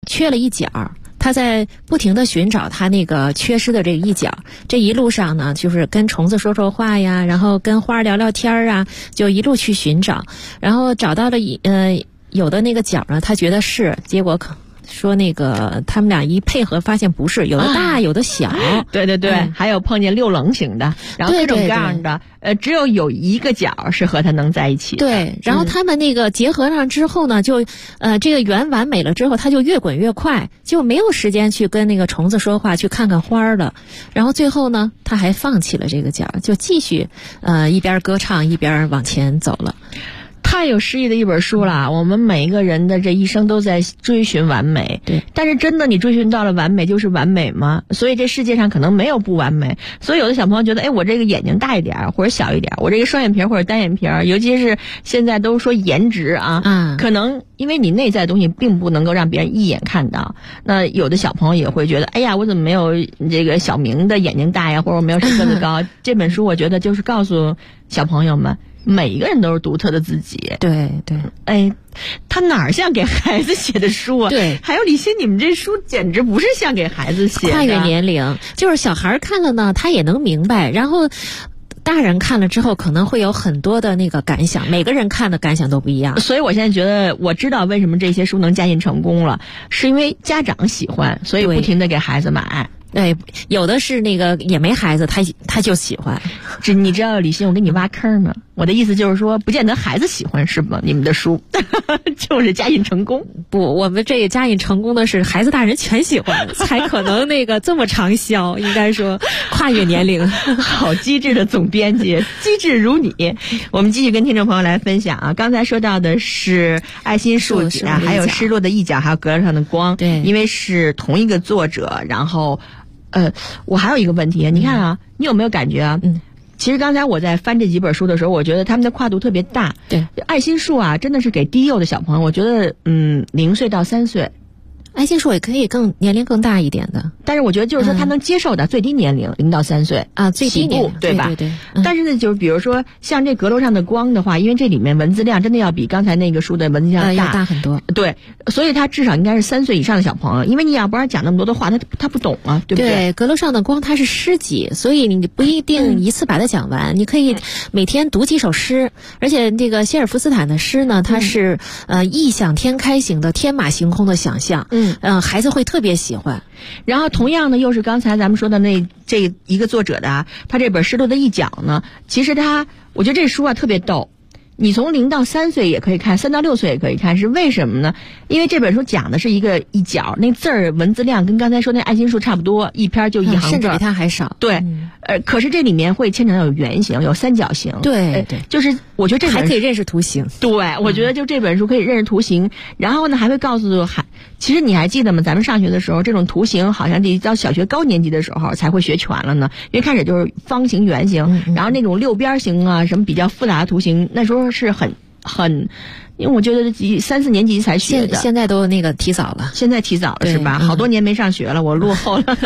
缺了一角。他在不停地寻找他那个缺失的这一角，这一路上呢，就是跟虫子说说话呀，然后跟花聊聊天啊，就一路去寻找，然后找到了有的那个角呢，他觉得是，结果说那个他们俩一配合发现不是，有的大有的小， 对对对，还有碰见六棱形的，然后各种各样的，只有一个角是和他能在一起的。 对，然后他们那个结合上之后呢，就这个圆完美了之后，他就越滚越快，就没有时间去跟那个虫子说话，去看看花了。然后最后呢，他还放弃了这个角，就继续一边歌唱一边往前走了。 太有诗意的一本书了，我们每一个人的这一生都在追寻完美。 对， 但是真的你追寻到了完美就是完美吗？所以这世界上可能没有不完美。所以有的小朋友觉得，我这个眼睛大一点或者小一点，我这个双眼皮或者单眼皮，尤其是现在都说颜值啊，可能因为你内在的东西并不能够让别人一眼看到。那有的小朋友也会觉得，我怎么没有这个小明的眼睛大呀，或者我没有谁个子高。这本书我觉得就是告诉小朋友们，每一个人都是独特的自己。 对对， 他哪儿像给孩子写的书啊？ 对， 还有李欣，你们这书简直不是像给孩子写的。 跨越年龄，就是小孩看了呢，他也能明白，然后大人看了之后可能会有很多的那个感想，每个人看的感想都不一样。 所以我现在觉得，我知道为什么这些书能加印成功了，是因为家长喜欢，所以不停地给孩子买。 对，有的是那个也没孩子，他就喜欢。 你知道李欣，我给你挖坑吗？我的意思就是说，不见得孩子喜欢是吗？你们的书就是加印成功。 不，我们这个加印成功的是孩子大人全喜欢，才可能那个这么畅销。应该说跨越年龄。 好机智的总编辑，机智如你。我们继续跟听众朋友来分享啊，刚才说到的是爱心树啊，还有失落的一角，还有阁楼上的光。 对， 因为是同一个作者，然后。我还有一个问题，你看啊，你有没有感觉啊？其实刚才我在翻这几本书的时候，我觉得他们的跨度特别大。 对， 爱心树啊，真的是给低幼的小朋友，我觉得0岁到3岁。 爱心树也可以年龄更大一点的， 但是我觉得就是说他能接受的最低年龄0到3岁啊，最低年龄对吧？ 对。 但是呢，就是比如说像这阁楼上的光的话，因为这里面文字量真的要比刚才那个书的文字量要大很多。 对，所以他至少应该是3岁以上的小朋友，因为你要不然讲那么多的话，他不懂啊，对不对？ 对，阁楼上的光它是诗集，所以你不一定一次把它讲完，你可以每天读几首诗，而且这个希尔夫斯坦的诗呢，它是异想天开型的，天马行空的想象，孩子会特别喜欢。 然后同样呢，又是刚才咱们说的这一个作者的啊，他这本《失落的一角》呢，其实我觉得这书啊特别逗。你从0到3岁也可以看，3到6岁也可以看，是为什么呢？因为这本书讲的是一个一角，那字儿文字量跟刚才说那爱心树差不多，一篇就一行字， 甚至比它还少。 对，可是这里面会牵扯到有圆形，有三角形。 对， 就是我觉得这还可以认识图形。 对，我觉得就这本书可以认识图形，然后呢还会告诉其实你还记得吗？咱们上学的时候，这种图形好像得到小学高年级的时候才会学全了呢。因为开始就是方形、圆形，然后那种六边形啊，什么比较复杂的图形，那时候是很，因为我觉得3、4年级才学的。 现在都那个提早了。 现在提早了是吧？好多年没上学了，我落后了。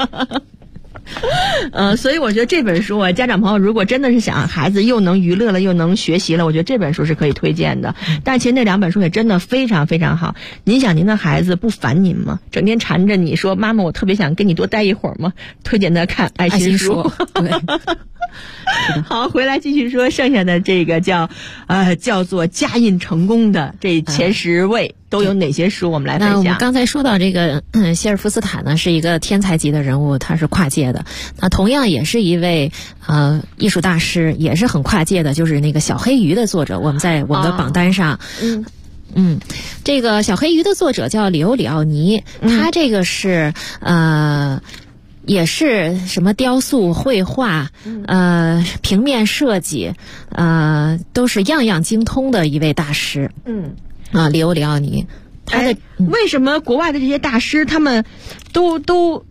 所以我觉得这本书啊，家长朋友如果真的是想孩子又能娱乐了又能学习了，我觉得这本书是可以推荐的。但其实那2本书也真的非常非常好。您想您的孩子不烦您吗？整天缠着你说妈妈我特别想跟你多待一会儿吗？推荐他看爱心书。 对。 好，回来继续说剩下的这个叫做加印成功的这前10位都有哪些书，我们来分享。 那我们刚才说到这个希尔夫斯坦呢，是一个天才级的人物，他是跨界的。那同样也是一位艺术大师，也是很跨界的，就是那个小黑鱼的作者，我们在我们的榜单上。这个小黑鱼的作者叫里奥尼，他这个是也是什么雕塑、绘画，平面设计，都是样样精通的一位大师。里奥尼，他的为什么国外的这些大师他们都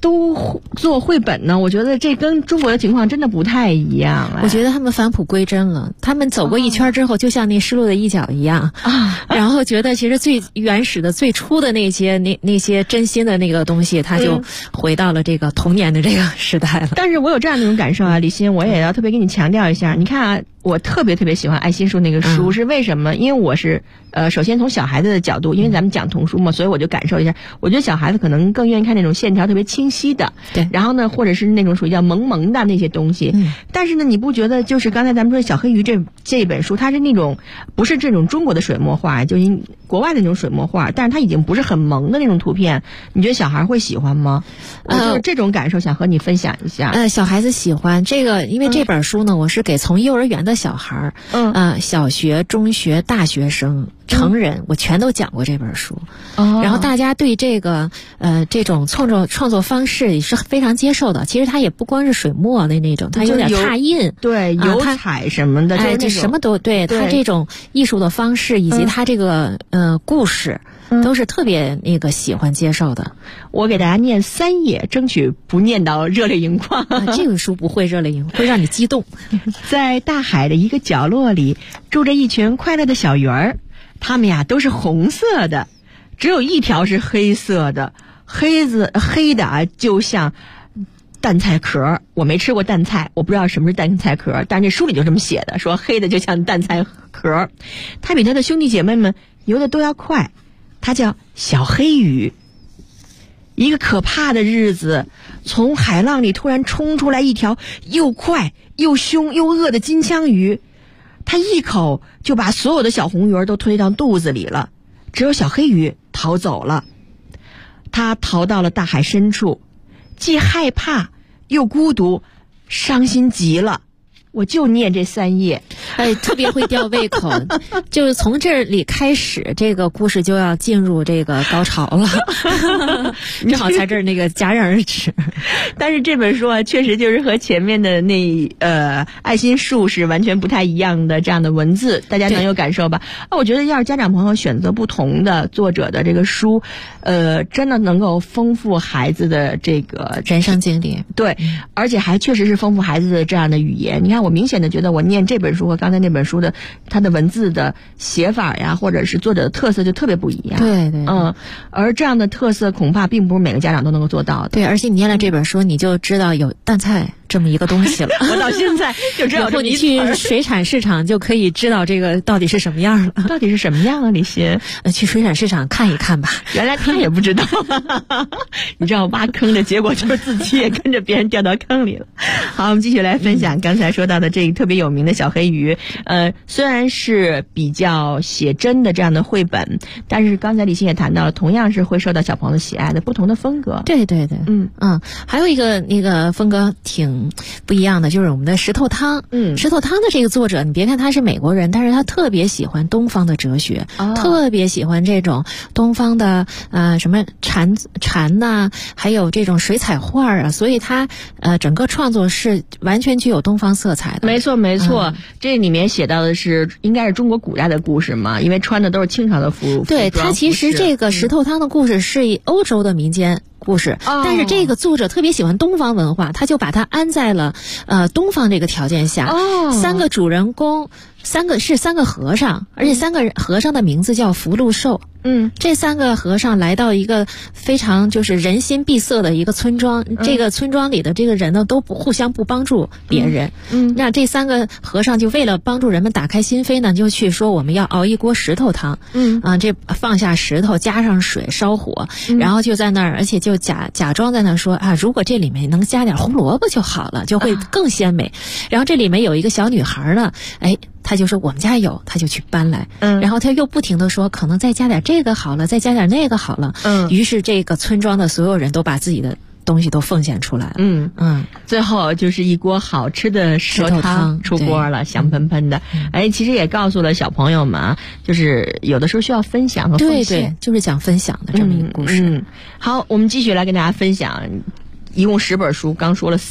都做绘本呢？我觉得这跟中国的情况真的不太一样。 我觉得他们返璞归真了，他们走过一圈之后，就像那失落的一角一样然后觉得其实最原始的、最初的那些真心的那个东西，他就回到了这个童年的这个时代了。 但是我有这样的一种感受啊，李欣，我也要特别给你强调一下，你看啊，我特别喜欢爱心树那个书，是为什么？因为我是首先从小孩子的角度，因为咱们讲童书嘛，所以我就感受一下，我觉得小孩子可能更愿意看那种线条特别清晰的， 对， 然后呢，或者是那种属于叫萌萌的那些东西。但是呢，你不觉得就是刚才咱们说小黑鱼这本书，它是那种不是这种中国的水墨画，就是国外的那种水墨画，但是它已经不是很萌的那种图片，你觉得小孩会喜欢吗？我就是这种感受，想和你分享一下。 小孩子喜欢这个，因为这本书呢，我是给从幼儿园的小孩小学、中学、大学生、成人，我全都讲过这本书。然后大家对这个这种创作方式也是非常接受的。其实它也不光是水墨的那种，它有点拓印， 对，油彩什么的， 这什么都对。它这种艺术的方式以及它这个故事，都是特别喜欢接受的。 我给大家念3页，争取不念到热泪盈眶。 这个书不会热泪盈眶，会让你激动。 在大海的一个角落里，住着一群快乐的小鱼儿，它们呀都是红色的，只有一条是黑色的，黑的啊，就像蛋菜壳。我没吃过蛋菜，我不知道什么是蛋菜壳，但是这书里就这么写的，说黑的就像蛋菜壳。它比它的兄弟姐妹们游的都要快，它叫小黑鱼。一个可怕的日子，从海浪里突然冲出来一条又快又凶又饿的金枪鱼，它一口就把所有的小红鱼儿都推到肚子里了，只有小黑鱼逃走了。它逃到了大海深处，既害怕又孤独，伤心极了。我就念这3页， 特别会吊胃口。就是从这里开始，这个故事就要进入这个高潮了。正好在这儿戛然而止。 但是这本书啊，确实就是和前面的爱心树是完全不太一样的这样的文字，大家能有感受吧？我觉得要是家长朋友选择不同的作者的这个书，真的能够丰富孩子的这个人生经历。 对，而且还确实是丰富孩子的这样的语言。你看，我明显的觉得我念这本书和刚才那本书的它的文字的写法呀，或者是作者的特色就特别不一样。 对对， 而这样的特色恐怕并不是每个家长都能够做到的。 对，而且你念了这本书，你就知道有蛋菜这么一个东西了。 我到现在就知道， 然后你去水产市场就可以知道这个到底是什么样了。 到底是什么样啊，李欣？ 去水产市场看一看吧。 原来他也不知道。你知道挖坑的结果就是自己也跟着别人掉到坑里了。好，我们继续来分享刚才说到的这个特别有名的小黑鱼。虽然是比较写真的这样的绘本，但是刚才李欣也谈到了，同样是会受到小朋友的喜爱的不同的风格。 对对对，还有一个风格挺不一样的，就是我们的石头汤。石头汤的这个作者，你别看他是美国人，但是他特别喜欢东方的哲学，特别喜欢这种东方的什么禅呐，还有这种水彩画啊，所以他整个创作是完全具有东方色彩的。 没错没错，这里面写到的是应该是中国古代的故事嘛，因为穿的都是清朝的服。 对，他其实这个石头汤的故事是以欧洲的民间故事，但是这个作者特别喜欢东方文化，他就把它安在了东方这个条件下。3个主人公三个和尚，而且3个和尚的名字叫福禄寿。这3个和尚来到一个非常就是人心闭塞的一个村庄，这个村庄里的这个人呢都互相不帮助别人。那这3个和尚就为了帮助人们打开心扉呢，就去说我们要熬一锅石头汤。这放下石头，加上水，烧火，然后就在那儿，而且就假装在那儿说如果这里面能加点胡萝卜就好了，就会更鲜美。然后这里面有一个小女孩呢，他就说我们家有，他就去搬来。然后他又不停地说可能再加点这个好了，再加点那个好了。于是这个村庄的所有人都把自己的东西都奉献出来了。 最后就是一锅好吃的石头汤出锅了，香喷喷的。其实也告诉了小朋友们就是有的时候需要分享和奉献。 对，就是讲分享的这么一个故事。 好，我们继续来跟大家分享，一共10本书，刚说了4。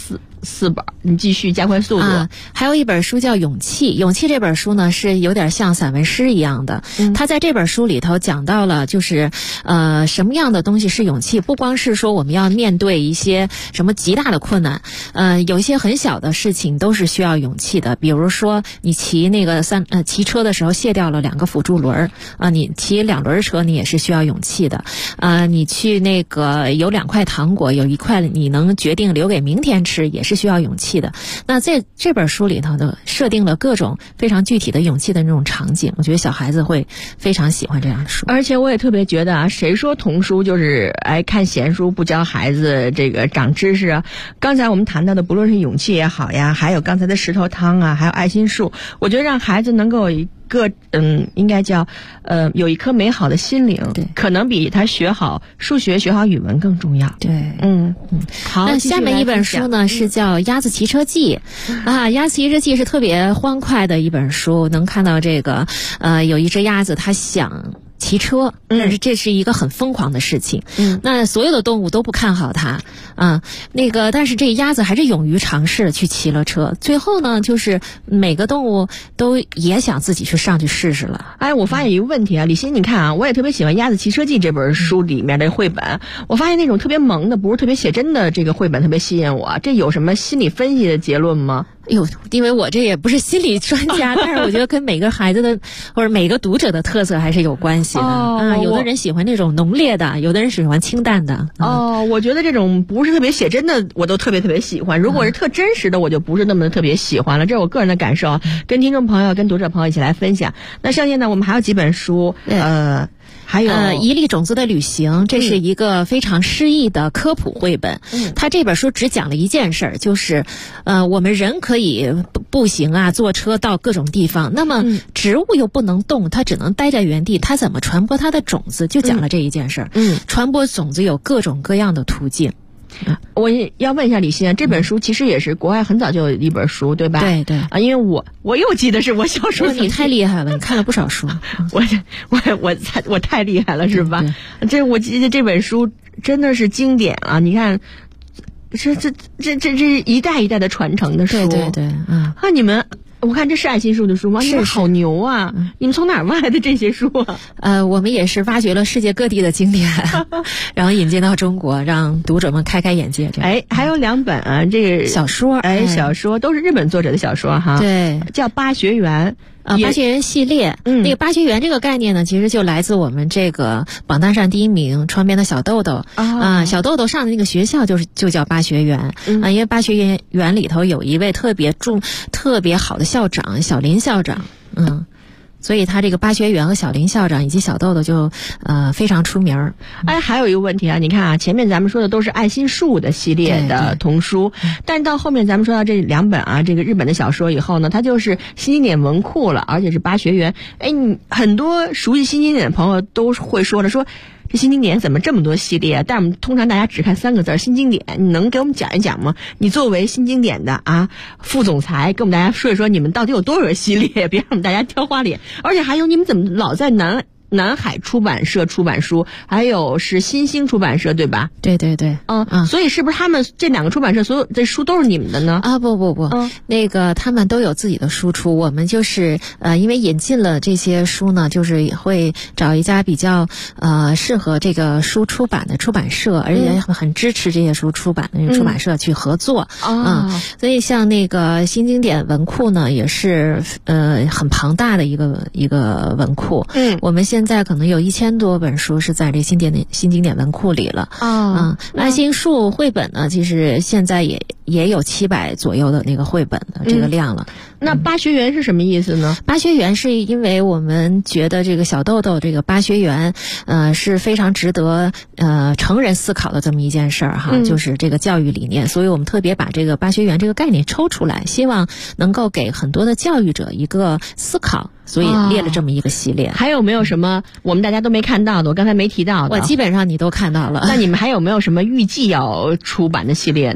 4本，你继续加快速度。 还有一本书叫《勇气》，《勇气》这本书呢是有点像散文诗一样的。他在这本书里头讲到了，就是什么样的东西是勇气，不光是说我们要面对一些什么极大的困难，有一些很小的事情都是需要勇气的。比如说你骑骑车的时候卸掉了2个辅助轮你骑2轮车你也是需要勇气的。你去那个有2块糖果，有1块你能决定留给明天吃，也是需要勇气的。那在这本书里头呢，设定了各种非常具体的勇气的那种场景，我觉得小孩子会非常喜欢这样的书。 而且我也特别觉得谁说童书就是看闲书不教孩子这个长知识啊？刚才我们谈到的，不论是勇气也好呀，还有刚才的石头汤啊，还有爱心树，我觉得让孩子能够有一个应该叫有一颗美好的心灵， 对， 可能比他学好数学、学好语文更重要。 对， 好。 那下面一本书呢是叫《鸭子骑车记》《鸭子骑车记》是特别欢快的一本书，能看到这个有一只鸭子，它想骑车，但是这是一个很疯狂的事情。那所有的动物都不看好它但是这鸭子还是勇于尝试去骑了车。最后呢，就是每个动物都也想自己去上去试试了。 我发现一个问题李欣，你看我也特别喜欢《鸭子骑车记》这本书里面的绘本。我发现那种特别萌的，不是特别写真的这个绘本特别吸引我。这有什么心理分析的结论吗？ 因为我这也不是心理专家，但是我觉得跟每个孩子的或者每个读者的特色还是有关系的。有的人喜欢那种浓烈的，有的人喜欢清淡的。 我觉得这种不是特别写真的我都特别喜欢，如果是特真实的我就不是那么特别喜欢了。这是我个人的感受，跟听众朋友跟读者朋友一起来分享。那剩下呢，我们还有几本书，还有一粒种子的旅行，这是一个非常诗意的科普绘本。它这本书只讲了一件事儿，就是我们人可以步行坐车到各种地方，那么植物又不能动，它只能待在原地，它怎么传播它的种子，就讲了这一件事儿。传播种子有各种各样的途径。 我要问一下李欣，这本书其实也是国外很早就有一本书，对吧？ 对因为我又记得是我小时候。 你太厉害了，你看了不少书。 我太厉害了，是吧？我记得这本书真的是经典啊！你看，这一代一代的传承的书。 对， 你们。我看这是爱心树的书吗？你们好牛啊！你们从哪儿挖来的这些书啊？ 我们也是挖掘了世界各地的经典，然后引进到中国，让读者们开眼界。 还有2本这个小说， 小说都是日本作者的小说哈。 对， 叫巴学园。 巴学园系列，那个巴学园这个概念呢，其实就来自我们这个榜单上第1名窗边的小豆豆小豆豆上的那个学校就叫巴学园因为巴学园里头有一位特别好的校长小林校长所以他这个巴学园和小林校长以及小豆豆就非常出名。 还有一个问题你看前面咱们说的都是爱心树的系列的童书，但是到后面咱们说到这2本这个日本的小说以后呢，它就是新经典文库了，而且是巴学园。你很多熟悉新经典的朋友都会说这新经典怎么这么多系列？但我们通常大家只看3个字新经典，你能给我们讲一讲吗？你作为新经典的副总裁，跟我们大家说一说你们到底有多少个系列，别让我们大家挑花脸。而且还有你们怎么老在南海出版社出版书，还有是新兴出版社，对吧？ 对。 所以是不是他们这2个出版社所有的书都是你们的呢？ 不，那个他们都有自己的输出，我们就是因为引进了这些书呢，就是会找一家比较适合这个书出版的出版社，而且很支持这些书出版的出版社去合作所以像那个新经典文库呢，也是很庞大的一个文库。我们现在可能有1000多本书是在这新经典文库里了爱心树绘本呢，其实现在也有700左右的那个绘本的这个量了。 那巴学园是什么意思呢？ 巴学园是因为我们觉得这个小豆豆这个巴学园是非常值得成人思考的这么一件事儿就是这个教育理念，所以我们特别把这个巴学园这个概念抽出来，希望能够给很多的教育者一个思考，所以列了这么一个系列。 还有没有什么我们大家都没看到的，我刚才没提到的？ 我基本上你都看到了。 那你们还有没有什么预计要出版的系列呢？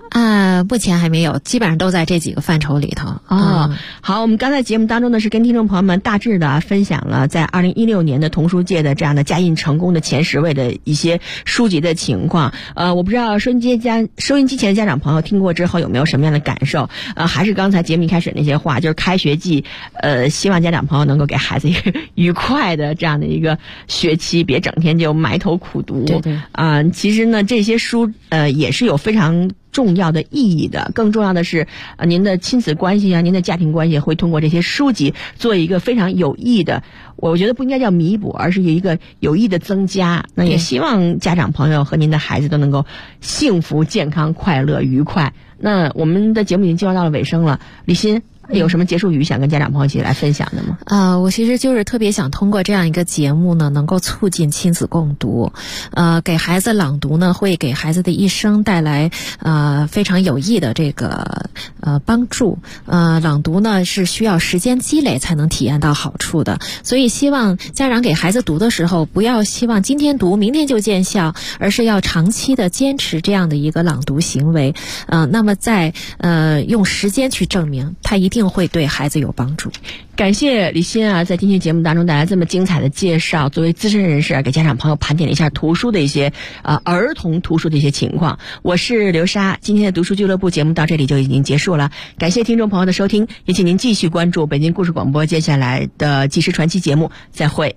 目前还没有，基本上都在这几个范畴里头。 好，我们刚才节目当中呢是跟听众朋友们大致的分享了在2016年的童书界的这样的加印成功的前10位的一些书籍的情况。我不知道收音机前的家长朋友听过之后有没有什么样的感受？还是刚才节目一开始那些话，就是开学季，希望家长朋友能够给孩子一个愉快的这样的一个学期，别整天就埋头苦读。 对。 其实呢，这些书也是有非常重要的意义的。更重要的是，您的亲子关系啊，您的家庭关系会通过这些书籍做一个非常有益的，我觉得不应该叫弥补，而是一个有益的增加。那也希望家长朋友和您的孩子都能够幸福、健康、快乐、愉快。那我们的节目已经进入到了尾声了，李欣有什么结束语想跟家长朋友一起来分享的吗？ 我其实就是特别想通过这样一个节目呢，能够促进亲子共读。给孩子朗读呢，会给孩子的一生带来非常有益的这个帮助。朗读呢是需要时间积累才能体验到好处的，所以希望家长给孩子读的时候，不要希望今天读明天就见效，而是要长期的坚持这样的一个朗读行为。那么在用时间去证明，它一定会对孩子有帮助。 感谢李欣啊，在今天节目当中带来这么精彩的介绍，作为资深人士给家长朋友盘点了一下图书的一些儿童图书的一些情况。我是刘莎，今天的读书俱乐部节目到这里就已经结束了，感谢听众朋友的收听，也请您继续关注北京故事广播接下来的纪实传奇节目，再会。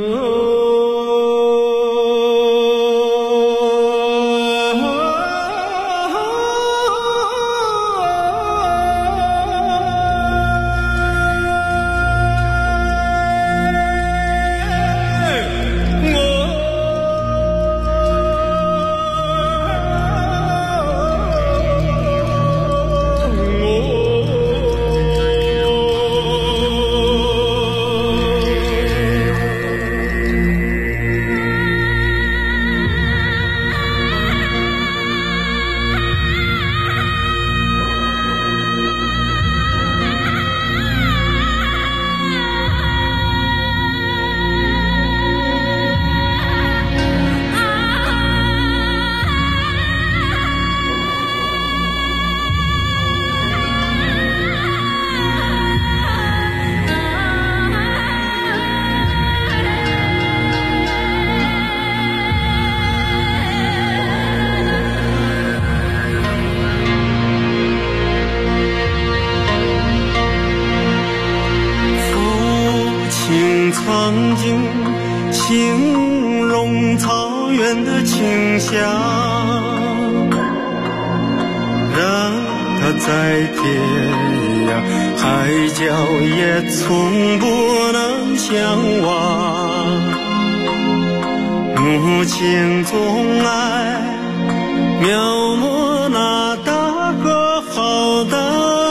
曾经形容草原的清香，让它在天涯海角也从不能相忘。母亲总爱描摹那大河浩荡，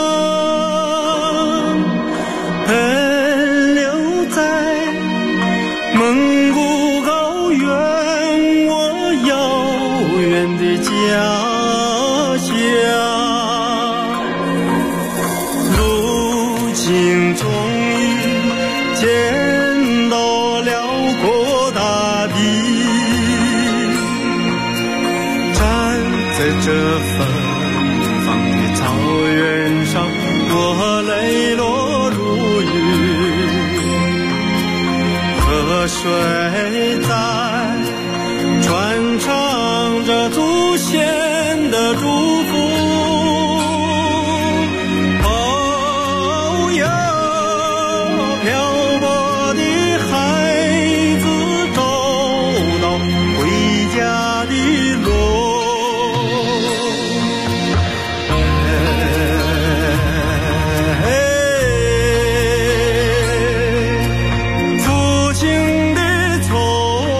奔流在蒙古高原，我遥远的家乡。如今终于见到辽阔大地，站在这芬芳的草原上，我泪落如雨。河水在传唱着祖先的祝福。父亲的从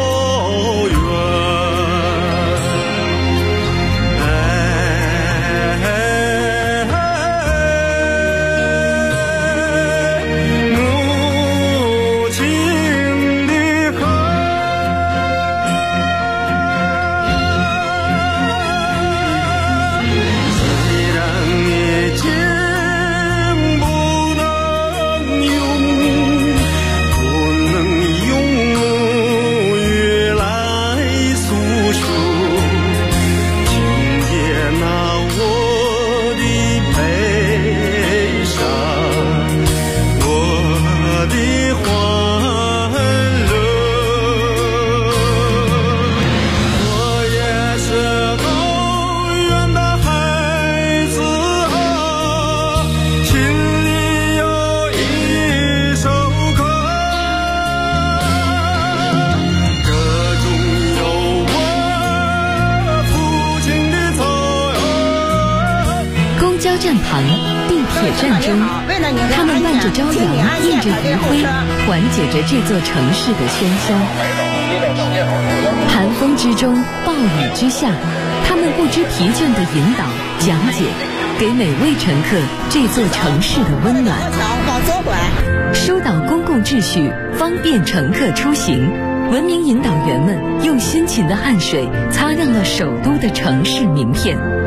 车站旁、地铁站中，他们伴着朝阳，映着余晖，缓解着这座城市的喧嚣。寒风之中，暴雨之下，他们不知疲倦地引导、讲解，给每位乘客这座城市的温暖。疏导公共秩序，方便乘客出行。文明引导员们用辛勤的汗水擦亮了首都的城市名片。